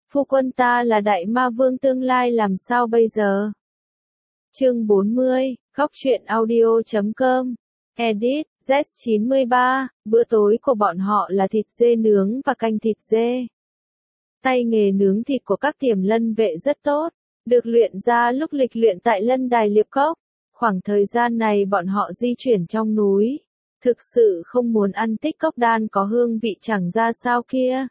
Phu quân ta là đại ma vương tương lai làm sao bây giờ? Chương 40, Góc truyện audio.com. Edit, Z93, bữa tối của bọn họ là thịt dê nướng và canh thịt dê. Tay nghề nướng thịt của các tiềm lân vệ rất tốt, được luyện ra lúc lịch luyện tại lân đài Liệp Cốc. Khoảng thời gian này bọn họ di chuyển trong núi, thực sự không muốn ăn tích cốc đan có hương vị chẳng ra sao kia.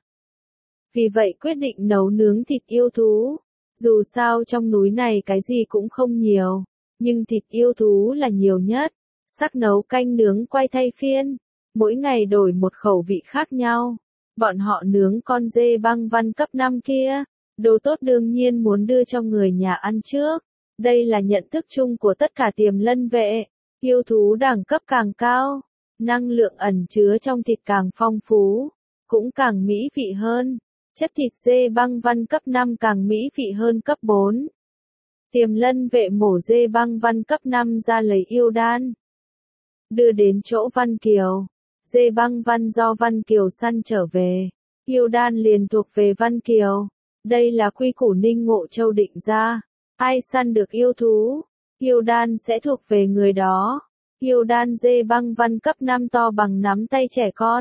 Vì vậy quyết định nấu nướng thịt yêu thú. Dù sao trong núi này cái gì cũng không nhiều, nhưng thịt yêu thú là nhiều nhất. Sắc nấu canh nướng quay thay phiên, mỗi ngày đổi một khẩu vị khác nhau. Bọn họ nướng con dê băng văn cấp 5 kia, đồ tốt đương nhiên muốn đưa cho người nhà ăn trước. Đây là nhận thức chung của tất cả tiềm lân vệ. Yêu thú đẳng cấp càng cao, năng lượng ẩn chứa trong thịt càng phong phú, cũng càng mỹ vị hơn. Chất thịt dê băng văn cấp 5 càng mỹ vị hơn cấp 4. Tiềm lân vệ mổ dê băng văn cấp 5 ra lấy yêu đan, đưa đến chỗ Văn Kiều. Dê băng văn do Văn Kiều săn trở về, yêu đan liền thuộc về Văn Kiều. Đây là quy củ Ninh Ngộ Châu định ra, ai săn được yêu thú, yêu đan sẽ thuộc về người đó. Yêu đan dê băng văn cấp 5 to bằng nắm tay trẻ con,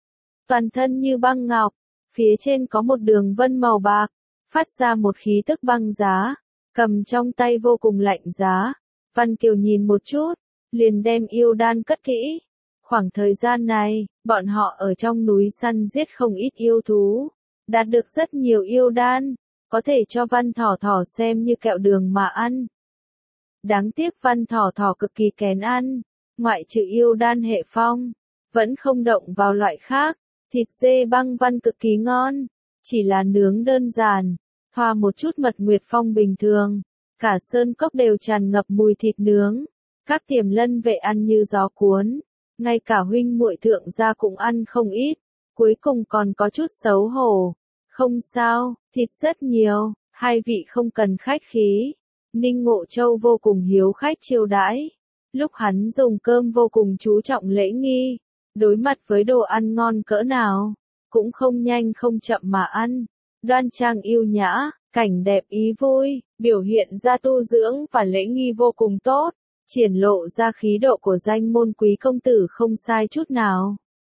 toàn thân như băng ngọc, phía trên có một đường vân màu bạc, phát ra một khí tức băng giá, cầm trong tay vô cùng lạnh giá. Văn Kiều nhìn một chút, liền đem yêu đan cất kỹ. Khoảng thời gian này, bọn họ ở trong núi săn giết không ít yêu thú, đạt được rất nhiều yêu đan, có thể cho Văn Thỏ Thỏ xem như kẹo đường mà ăn. Đáng tiếc Văn Thỏ Thỏ cực kỳ kén ăn, ngoại trừ yêu đan hệ phong, vẫn không động vào loại khác. Thịt dê băng văn cực kỳ ngon, chỉ là nướng đơn giản, thoa một chút mật nguyệt phong bình thường, cả sơn cốc đều tràn ngập mùi thịt nướng. Các tiềm lân vệ ăn như gió cuốn, ngay cả huynh muội thượng gia cũng ăn không ít, cuối cùng còn có chút xấu hổ. Không sao, thịt rất nhiều, hai vị không cần khách khí. Ninh Ngộ Châu vô cùng hiếu khách chiêu đãi, lúc hắn dùng cơm vô cùng chú trọng lễ nghi. Đối mặt với đồ ăn ngon cỡ nào, cũng không nhanh không chậm mà ăn, đoan trang yêu nhã, cảnh đẹp ý vui, biểu hiện ra tu dưỡng và lễ nghi vô cùng tốt, triển lộ ra khí độ của danh môn quý công tử không sai chút nào.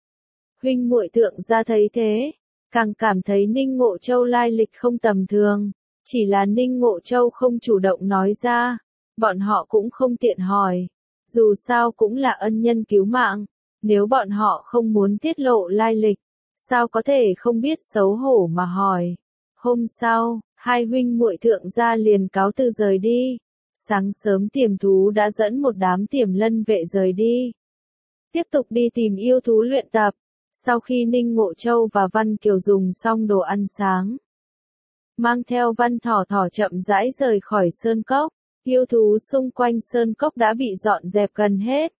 Huynh muội thượng gia thấy thế, càng cảm thấy Ninh Ngộ Châu lai lịch không tầm thường, chỉ là Ninh Ngộ Châu không chủ động nói ra, bọn họ cũng không tiện hỏi, dù sao cũng là ân nhân cứu mạng. Nếu bọn họ không muốn tiết lộ lai lịch, sao có thể không biết xấu hổ mà hỏi. Hôm sau, hai huynh muội thượng gia liền cáo từ rời đi. Sáng sớm tiềm thú đã dẫn một đám tiềm lân vệ rời đi, tiếp tục đi tìm yêu thú luyện tập. Sau khi Ninh Ngộ Châu và Văn Kiều dùng xong đồ ăn sáng, mang theo Văn Thỏ Thỏ chậm rãi rời khỏi sơn cốc. Yêu thú xung quanh sơn cốc đã bị dọn dẹp gần hết,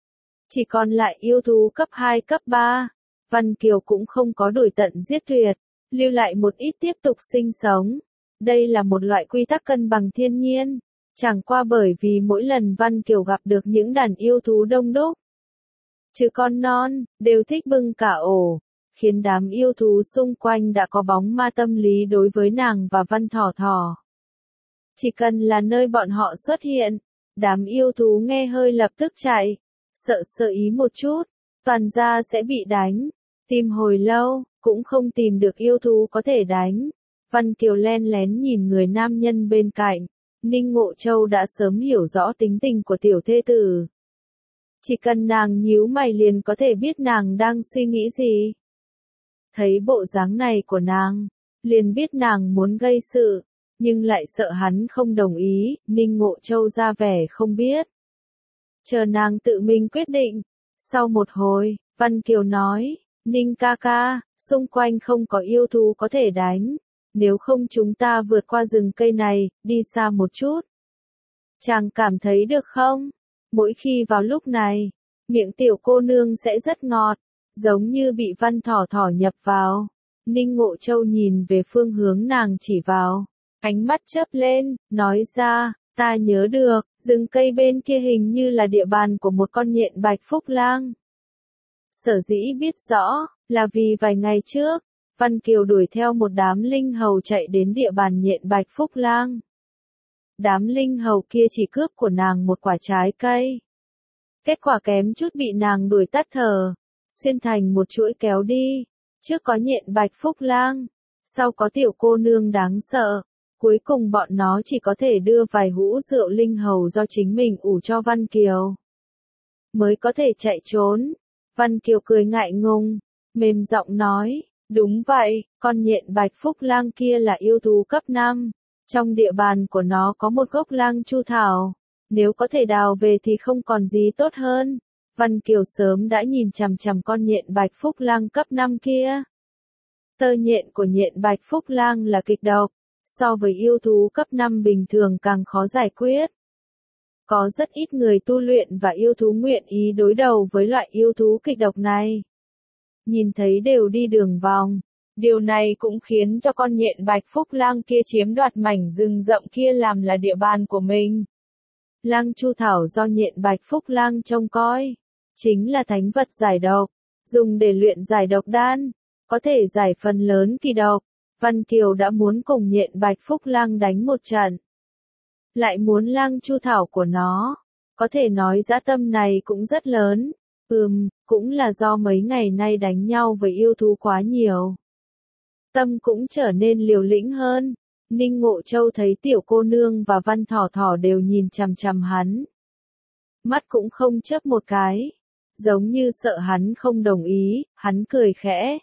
chỉ còn lại yêu thú cấp 2 cấp 3, Văn Kiều cũng không có đuổi tận giết tuyệt, lưu lại một ít tiếp tục sinh sống. Đây là một loại quy tắc cân bằng thiên nhiên, chẳng qua bởi vì mỗi lần Văn Kiều gặp được những đàn yêu thú đông đúc, chứ con non, đều thích bưng cả ổ, khiến đám yêu thú xung quanh đã có bóng ma tâm lý đối với nàng và Văn Thỏ Thỏ. Chỉ cần là nơi bọn họ xuất hiện, đám yêu thú nghe hơi lập tức chạy. Sợ ý một chút, toàn ra sẽ bị đánh. Tìm hồi lâu, cũng không tìm được yêu thú có thể đánh. Văn Kiều len lén nhìn người nam nhân bên cạnh. Ninh Ngộ Châu đã sớm hiểu rõ tính tình của tiểu thê tử. Chỉ cần nàng nhíu mày liền có thể biết nàng đang suy nghĩ gì. Thấy bộ dáng này của nàng, liền biết nàng muốn gây sự, nhưng lại sợ hắn không đồng ý. Ninh Ngộ Châu ra vẻ không biết, chờ nàng tự mình quyết định. Sau một hồi, Văn Kiều nói, Ninh ca ca, xung quanh không có yêu thú có thể đánh, nếu không chúng ta vượt qua rừng cây này, đi xa một chút. Chàng cảm thấy được không? Mỗi khi vào lúc này, miệng tiểu cô nương sẽ rất ngọt, giống như bị Văn Thỏ Thỏ nhập vào. Ninh Ngộ Châu nhìn về phương hướng nàng chỉ vào, ánh mắt chớp lên, nói ra, ta nhớ được, rừng cây bên kia hình như là địa bàn của một con nhện bạch phúc lang. Sở dĩ biết rõ, là vì vài ngày trước, Văn Kiều đuổi theo một đám linh hầu chạy đến địa bàn Nhện Bạch Phúc Lang. Đám linh hầu kia chỉ cướp của nàng một quả trái cây. Kết quả kém chút bị nàng đuổi tắt thở, xuyên thành một chuỗi kéo đi. Trước có Nhện Bạch Phúc Lang, sau có tiểu cô nương đáng sợ. Cuối cùng bọn nó chỉ có thể đưa vài hũ rượu linh hầu do chính mình ủ cho Văn Kiều, mới có thể chạy trốn. Văn Kiều cười ngại ngùng, mềm giọng nói, đúng vậy, con Nhện Bạch Phúc Lang kia là yêu thú cấp 5. Trong địa bàn của nó có một gốc lang chu thảo. Nếu có thể đào về thì không còn gì tốt hơn. Văn Kiều sớm đã nhìn chằm chằm con Nhện Bạch Phúc Lang cấp 5 kia. Tơ nhện của Nhện Bạch Phúc Lang là kịch độc, so với yêu thú cấp 5 bình thường càng khó giải quyết. Có rất ít người tu luyện và yêu thú nguyện ý đối đầu với loại yêu thú kịch độc này. Nhìn thấy đều đi đường vòng. Điều này cũng khiến cho con Nhện Bạch Phúc Lang kia chiếm đoạt mảnh rừng rậm kia làm là địa bàn của mình. Lang chu thảo do Nhện Bạch Phúc Lang trông coi, chính là thánh vật giải độc, dùng để luyện giải độc đan, có thể giải phần lớn kỳ độc. Văn Kiều đã muốn cùng Nhện Bạch Phúc Lang đánh một trận, lại muốn lang chu thảo của nó, có thể nói dã tâm này cũng rất lớn. Cũng là do mấy ngày nay đánh nhau với yêu thú quá nhiều. Tâm cũng trở nên liều lĩnh hơn. Ninh Ngộ Châu thấy tiểu cô nương và Văn Thỏ Thỏ đều nhìn chằm chằm hắn. Mắt cũng không chớp một cái. Giống như sợ hắn không đồng ý, hắn cười khẽ.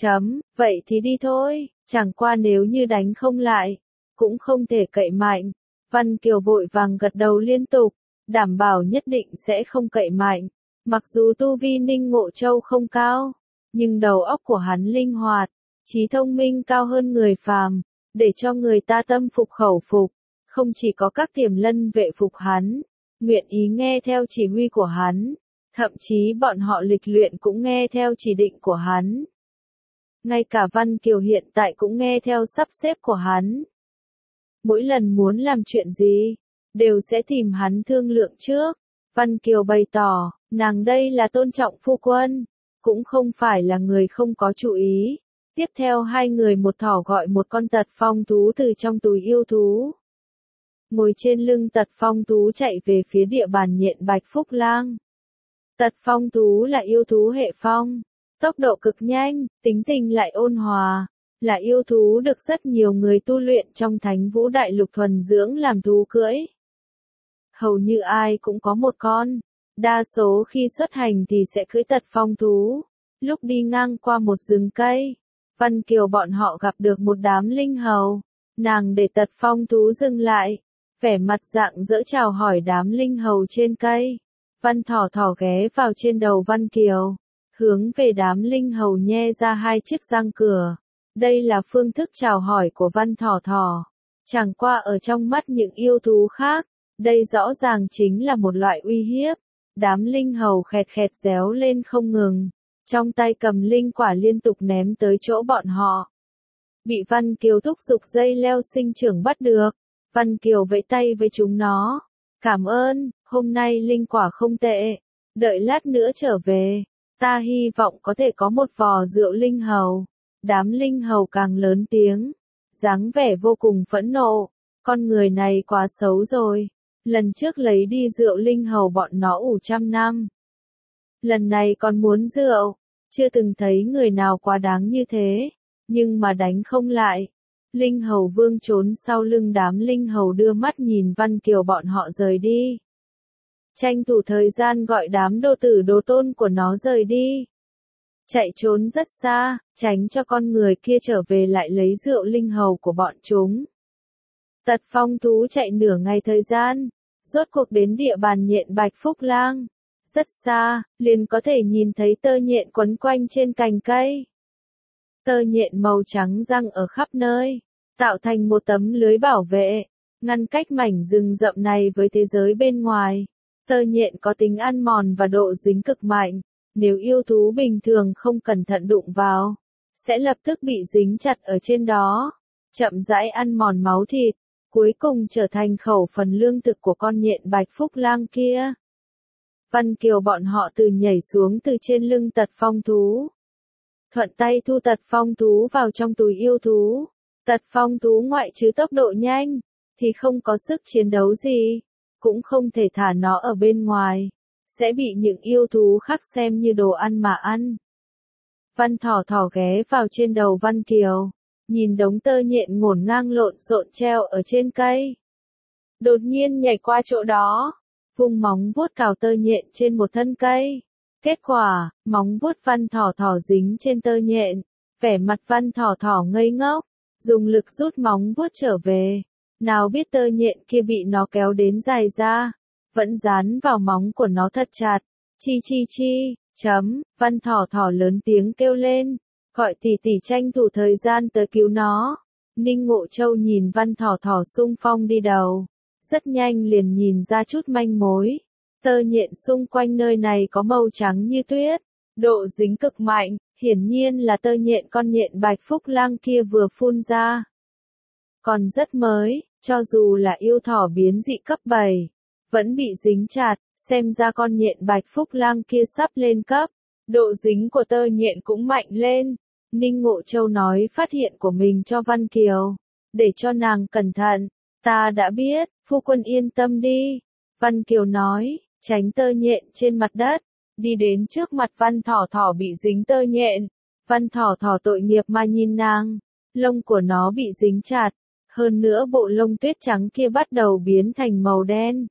Vậy thì đi thôi, chẳng qua nếu như đánh không lại, cũng không thể cậy mạnh. Văn Kiều vội vàng gật đầu liên tục, đảm bảo nhất định sẽ không cậy mạnh. Mặc dù tu vi Ninh Ngộ Châu không cao, nhưng đầu óc của hắn linh hoạt, trí thông minh cao hơn người phàm, để cho người ta tâm phục khẩu phục. Không chỉ có các tiềm lân vệ phục hắn, nguyện ý nghe theo chỉ huy của hắn, thậm chí bọn họ lịch luyện cũng nghe theo chỉ định của hắn. Ngay cả Văn Kiều hiện tại cũng nghe theo sắp xếp của hắn. Mỗi lần muốn làm chuyện gì, đều sẽ tìm hắn thương lượng trước. Văn Kiều bày tỏ, nàng đây là tôn trọng phu quân, cũng không phải là người không có chủ ý. Tiếp theo hai người một thỏ gọi một con tật phong thú từ trong túi yêu thú. Ngồi trên lưng tật phong thú chạy về phía địa bàn Nhện Bạch Phúc Lang. Tật phong thú là yêu thú hệ phong, tốc độ cực nhanh, tính tình lại ôn hòa, là yêu thú được rất nhiều người tu luyện trong Thánh Vũ Đại Lục thuần dưỡng làm thú cưỡi. Hầu như ai cũng có một con, đa số khi xuất hành thì sẽ cưỡi tật phong thú. Lúc đi ngang qua một rừng cây, Văn Kiều bọn họ gặp được một đám linh hầu, nàng để tật phong thú dừng lại, vẻ mặt rạng rỡ chào hỏi đám linh hầu trên cây. Văn Thỏ Thỏ ghé vào trên đầu Văn Kiều, hướng về đám linh hầu nhe ra hai chiếc răng cửa. Đây là phương thức chào hỏi của Văn Thỏ Thỏ. Chẳng qua ở trong mắt những yêu thú khác, đây rõ ràng chính là một loại uy hiếp. Đám linh hầu khẹt khẹt réo lên không ngừng, trong tay cầm linh quả liên tục ném tới chỗ bọn họ. Bị Văn Kiều thúc giục dây leo sinh trưởng bắt được, Văn Kiều vẫy tay với chúng nó. Cảm ơn, hôm nay linh quả không tệ, đợi lát nữa trở về, ta hy vọng có thể có một vò rượu linh hầu. Đám linh hầu càng lớn tiếng, dáng vẻ vô cùng phẫn nộ, con người này quá xấu rồi. Lần trước lấy đi rượu linh hầu bọn nó ủ 100 năm. Lần này còn muốn rượu, chưa từng thấy người nào quá đáng như thế, nhưng mà đánh không lại. Linh hầu vương trốn sau lưng đám linh hầu đưa mắt nhìn Văn Kiều bọn họ rời đi. Tranh thủ thời gian gọi đám đồ tử đồ tôn của nó rời đi. Chạy trốn rất xa, tránh cho con người kia trở về lại lấy rượu linh hầu của bọn chúng. Tật phong thú chạy nửa ngày thời gian, rốt cuộc đến địa bàn Nhện Bạch Phúc Lang. Rất xa, liền có thể nhìn thấy tơ nhện quấn quanh trên cành cây. Tơ nhện màu trắng răng ở khắp nơi, tạo thành một tấm lưới bảo vệ, ngăn cách mảnh rừng rậm này với thế giới bên ngoài. Tơ nhện có tính ăn mòn và độ dính cực mạnh, nếu yêu thú bình thường không cẩn thận đụng vào, sẽ lập tức bị dính chặt ở trên đó, chậm rãi ăn mòn máu thịt, cuối cùng trở thành khẩu phần lương thực của con Nhện Bạch Phúc Lang kia. Văn Kiều bọn họ từ nhảy xuống từ trên lưng tật phong thú. thuận tay thu tật phong thú vào trong túi yêu thú. Tật phong thú ngoại trừ tốc độ nhanh, thì không có sức chiến đấu gì, cũng không thể thả nó ở bên ngoài, sẽ bị những yêu thú khác xem như đồ ăn mà ăn. Văn Thỏ Thỏ ghé vào trên đầu Văn Kiều, nhìn đống tơ nhện ngổn ngang lộn xộn treo ở trên cây. Đột nhiên nhảy qua chỗ đó, vung móng vuốt cào tơ nhện trên một thân cây. Kết quả, móng vuốt Văn Thỏ Thỏ dính trên tơ nhện, vẻ mặt Văn Thỏ Thỏ ngây ngốc, dùng lực rút móng vuốt trở về. Nào biết tơ nhện kia bị nó kéo đến dài ra, vẫn dán vào móng của nó thật chặt. Chi chi chi, Văn Thỏ Thỏ lớn tiếng kêu lên, gọi tỷ tỷ tranh thủ thời gian tới cứu nó. Ninh Ngộ Châu nhìn Văn Thỏ Thỏ xung phong đi đầu, rất nhanh liền nhìn ra chút manh mối. Tơ nhện xung quanh nơi này có màu trắng như tuyết, độ dính cực mạnh, hiển nhiên là tơ nhện con nhện Bạch Phúc Lang kia vừa phun ra. Còn rất mới, cho dù là yêu thỏ biến dị cấp 7, vẫn bị dính chặt, xem ra con nhện Bạch Phúc Lang kia sắp lên cấp, độ dính của tơ nhện cũng mạnh lên. Ninh Ngộ Châu nói phát hiện của mình cho Văn Kiều, để cho nàng cẩn thận. Ta đã biết, phu quân yên tâm đi. Văn Kiều nói, tránh tơ nhện trên mặt đất, đi đến trước mặt Văn Thỏ Thỏ bị dính tơ nhện. Văn Thỏ Thỏ tội nghiệp mà nhìn nàng, lông của nó bị dính chặt, hơn nữa bộ lông tuyết trắng kia bắt đầu biến thành màu đen.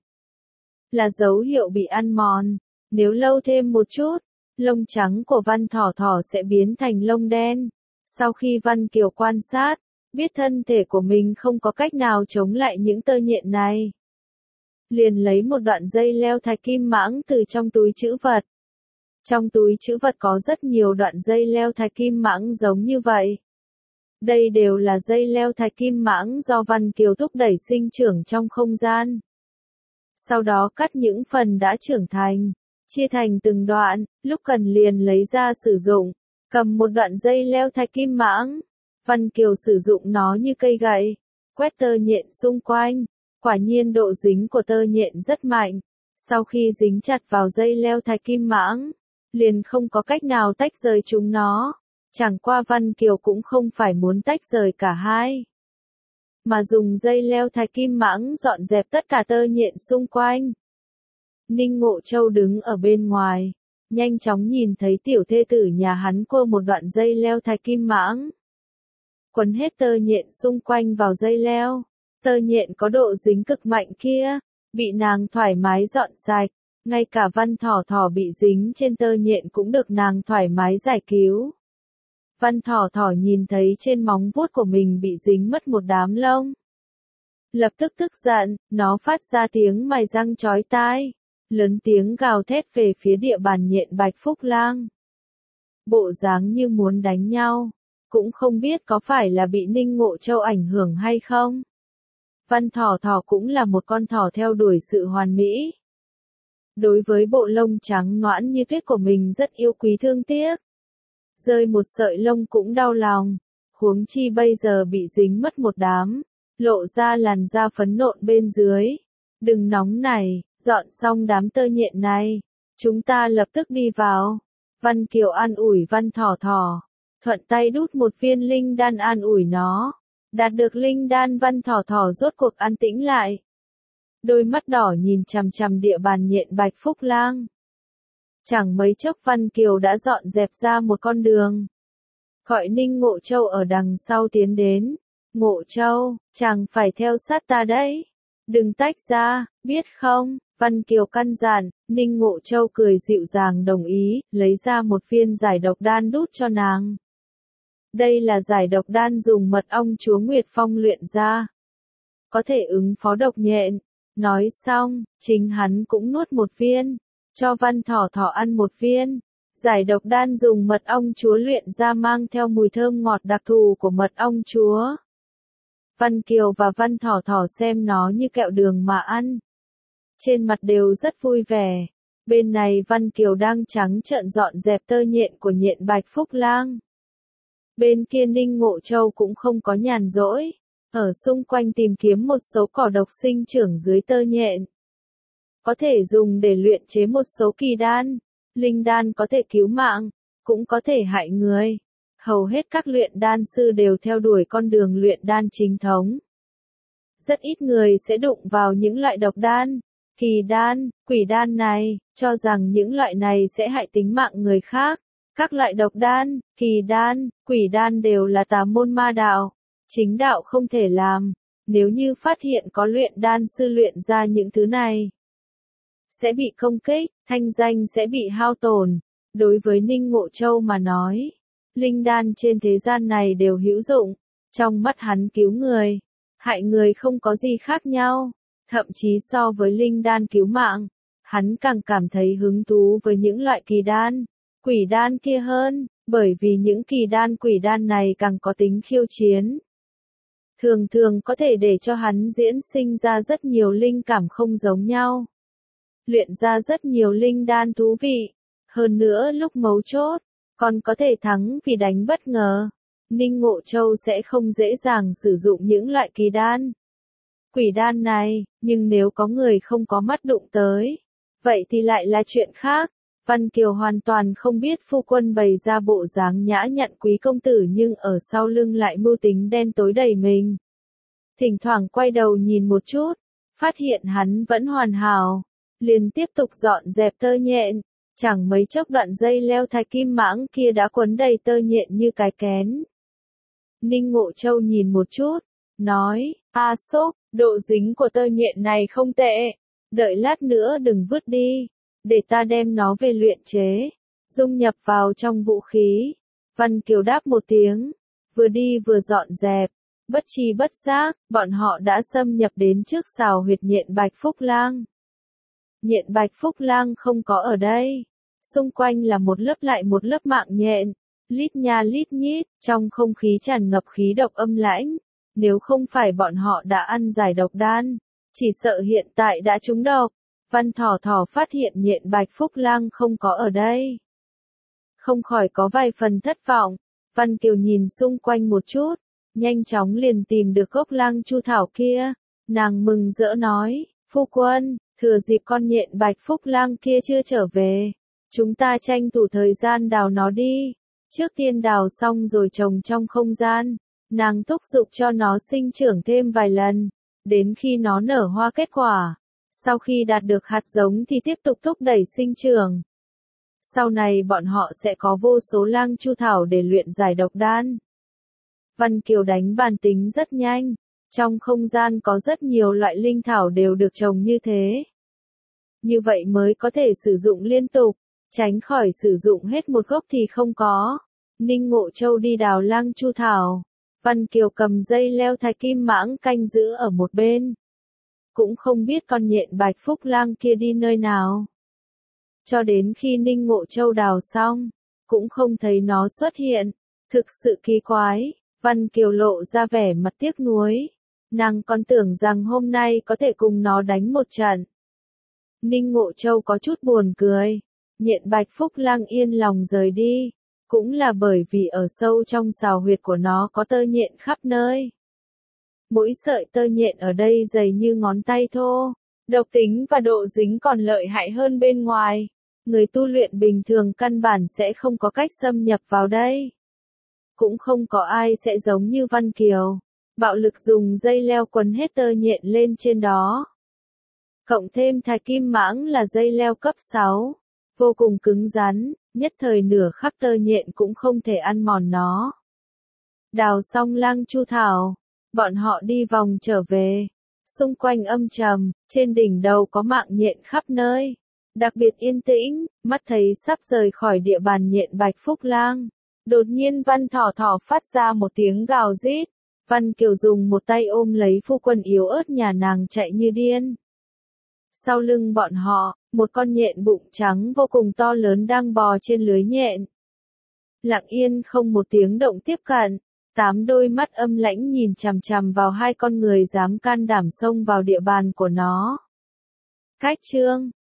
Là dấu hiệu bị ăn mòn, nếu lâu thêm một chút, lông trắng của Văn Thỏ Thỏ sẽ biến thành lông đen. Sau khi Văn Kiều quan sát, biết thân thể của mình không có cách nào chống lại những tơ nhện này, liền lấy một đoạn dây leo thạch kim mãng từ trong túi trữ vật. Trong túi trữ vật có rất nhiều đoạn dây leo thạch kim mãng giống như vậy. Đây đều là dây leo thạch kim mãng do Văn Kiều thúc đẩy sinh trưởng trong không gian. Sau đó cắt những phần đã trưởng thành, chia thành từng đoạn, lúc cần liền lấy ra sử dụng. Cầm một đoạn dây leo thạch kim mãng, Văn Kiều sử dụng nó như cây gậy, quét tơ nhện xung quanh. Quả nhiên độ dính của tơ nhện rất mạnh. Sau khi dính chặt vào dây leo thạch kim mãng, liền không có cách nào tách rời chúng nó. Chẳng qua Văn Kiều cũng không phải muốn tách rời cả hai, mà dùng dây leo thạch kim mãng dọn dẹp tất cả tơ nhện xung quanh. Ninh Ngộ Châu đứng ở bên ngoài, nhanh chóng nhìn thấy tiểu thê tử nhà hắn cô một đoạn dây leo thạch kim mãng. Quấn hết tơ nhện xung quanh vào dây leo. Tơ nhện có độ dính cực mạnh kia, bị nàng thoải mái dọn sạch. Ngay cả Văn Thỏ Thỏ bị dính trên tơ nhện cũng được nàng thoải mái giải cứu. Văn Thỏ Thỏ nhìn thấy trên móng vuốt của mình bị dính mất một đám lông. Lập tức tức giận, nó phát ra tiếng mài răng chói tai, lớn tiếng gào thét về phía địa bàn nhện Bạch Phúc Lang. Bộ dáng như muốn đánh nhau, cũng không biết có phải là bị Ninh Ngộ Châu ảnh hưởng hay không. Văn Thỏ Thỏ cũng là một con thỏ theo đuổi sự hoàn mỹ. Đối với bộ lông trắng nõn như tuyết của mình rất yêu quý thương tiếc. Rơi một sợi lông cũng đau lòng, huống chi bây giờ bị dính mất một đám, lộ ra làn da phấn nộn bên dưới. Đừng nóng này, dọn xong đám tơ nhện này, chúng ta lập tức đi vào. Văn Kiều an ủi Văn Thỏ Thỏ, thuận tay đút một viên linh đan an ủi nó. Đạt được linh đan, Văn Thỏ Thỏ rốt cuộc an tĩnh lại. Đôi mắt đỏ nhìn chằm chằm địa bàn nhện Bạch Phúc Lang. Chẳng mấy chốc Văn Kiều đã dọn dẹp ra một con đường. Gọi Ninh Ngộ Châu ở đằng sau tiến đến. Ngộ Châu, chàng phải theo sát ta đấy. Đừng tách ra, biết không? Văn Kiều căn dặn. Ninh Ngộ Châu cười dịu dàng đồng ý, lấy ra một viên giải độc đan đút cho nàng. Đây là giải độc đan dùng mật ong chúa Nguyệt Phong luyện ra, có thể ứng phó độc nhện. Nói xong, chính hắn cũng nuốt một viên, cho Văn Thỏ Thỏ ăn một viên. Giải độc đan dùng mật ong chúa luyện ra mang theo mùi thơm ngọt đặc thù của mật ong chúa. Văn Kiều và Văn Thỏ Thỏ xem nó như kẹo đường mà ăn, trên mặt đều rất vui vẻ. Bên này Văn Kiều đang trắng trợn dọn dẹp tơ nhện của nhện Bạch Phúc Lang. Bên kia Ninh Ngộ Châu cũng không có nhàn rỗi, ở xung quanh tìm kiếm một số cỏ độc sinh trưởng dưới tơ nhện. Có thể dùng để luyện chế một số kỳ đan, linh đan có thể cứu mạng, cũng có thể hại người. Hầu hết các luyện đan sư đều theo đuổi con đường luyện đan chính thống. Rất ít người sẽ đụng vào những loại độc đan, kỳ đan, quỷ đan này, cho rằng những loại này sẽ hại tính mạng người khác. Các loại độc đan, kỳ đan, quỷ đan đều là tà môn ma đạo, chính đạo không thể làm. Nếu như phát hiện có luyện đan sư luyện ra những thứ này, sẽ bị công kích, thanh danh sẽ bị hao tổn. Đối với Ninh Ngộ Châu mà nói, linh đan trên thế gian này đều hữu dụng, trong mắt hắn cứu người, hại người không có gì khác nhau, thậm chí so với linh đan cứu mạng, hắn càng cảm thấy hứng thú với những loại kỳ đan, quỷ đan kia hơn, bởi vì những kỳ đan quỷ đan này càng có tính khiêu chiến. Thường thường có thể để cho hắn diễn sinh ra rất nhiều linh cảm không giống nhau. Luyện ra rất nhiều linh đan thú vị. Hơn nữa lúc mấu chốt, còn có thể thắng vì đánh bất ngờ. Ninh Ngộ Châu sẽ không dễ dàng sử dụng những loại kỳ đan, quỷ đan này, nhưng nếu có người không có mắt đụng tới, vậy thì lại là chuyện khác. Văn Kiều hoàn toàn không biết phu quân bày ra bộ dáng nhã nhặn quý công tử nhưng ở sau lưng lại mưu tính đen tối đầy mình. Thỉnh thoảng quay đầu nhìn một chút, phát hiện hắn vẫn hoàn hảo, liền tiếp tục dọn dẹp tơ nhện. Chẳng mấy chốc đoạn dây leo thạch kim mãng kia đã quấn đầy tơ nhện như cái kén. Ninh Ngộ Châu nhìn một chút, nói, A Sốc, độ dính của tơ nhện này không tệ, đợi lát nữa đừng vứt đi, để ta đem nó về luyện chế, dung nhập vào trong vũ khí. Văn Kiều đáp một tiếng, vừa đi vừa dọn dẹp, bất tri bất giác, bọn họ đã xâm nhập đến trước sào huyệt nhện Bạch Phúc Lang. Nhện Bạch Phúc Lang không có ở đây. Xung quanh là một lớp lại một lớp mạng nhện, lít nha lít nhít, trong không khí tràn ngập khí độc âm lãnh. Nếu không phải bọn họ đã ăn giải độc đan, chỉ sợ hiện tại đã trúng độc. Văn Thỏ Thỏ phát hiện nhện Bạch Phúc Lang không có ở đây. Không khỏi có vài phần thất vọng. Văn Kiều nhìn xung quanh một chút, nhanh chóng liền tìm được gốc lang chu thảo kia. Nàng mừng rỡ nói, phu quân, thừa dịp con nhện Bạch Phúc Lang kia chưa trở về, chúng ta tranh thủ thời gian đào nó đi. Trước tiên đào xong rồi trồng trong không gian, nàng thúc giục cho nó sinh trưởng thêm vài lần, đến khi nó nở hoa kết quả. Sau khi đạt được hạt giống thì tiếp tục thúc đẩy sinh trưởng. Sau này bọn họ sẽ có vô số lang chu thảo để luyện giải độc đan. Văn Kiều đánh bàn tính rất nhanh, trong không gian có rất nhiều loại linh thảo đều được trồng như thế. Như vậy mới có thể sử dụng liên tục, tránh khỏi sử dụng hết một gốc thì không có. Ninh Ngộ Châu đi đào lang chu thảo, Văn Kiều cầm dây leo thạch kim mãng canh giữ ở một bên. Cũng không biết con nhện Bạch Phúc Lang kia đi nơi nào. Cho đến khi Ninh Ngộ Châu đào xong, cũng không thấy nó xuất hiện. Thực sự kỳ quái, Văn Kiều lộ ra vẻ mặt tiếc nuối. Nàng còn tưởng rằng hôm nay có thể cùng nó đánh một trận. Ninh Ngộ Châu có chút buồn cười. Nhện Bạch Phúc Lang yên lòng rời đi, cũng là bởi vì ở sâu trong sào huyệt của nó có tơ nhện khắp nơi. Mỗi sợi tơ nhện ở đây dày như ngón tay thô, độc tính và độ dính còn lợi hại hơn bên ngoài. Người tu luyện bình thường căn bản sẽ không có cách xâm nhập vào đây. Cũng không có ai sẽ giống như Văn Kiều, bạo lực dùng dây leo quấn hết tơ nhện lên trên đó. Cộng thêm thạch kim mãng là dây leo cấp 6, vô cùng cứng rắn, nhất thời nửa khắc tơ nhện cũng không thể ăn mòn nó. Đào xong lang chu thảo, bọn họ đi vòng trở về, xung quanh âm trầm, trên đỉnh đầu có mạng nhện khắp nơi, đặc biệt yên tĩnh, mắt thấy sắp rời khỏi địa bàn nhện Bạch Phúc Lang. Đột nhiên Văn Thỏ Thỏ phát ra một tiếng gào rít, Văn Kiều dùng một tay ôm lấy phu quân yếu ớt nhà nàng chạy như điên. Sau lưng bọn họ, một con nhện bụng trắng vô cùng to lớn đang bò trên lưới nhện. Lặng yên không một tiếng động tiếp cận, 8 đôi mắt âm lãnh nhìn chằm chằm vào hai con người dám can đảm xông vào địa bàn của nó. Cách chương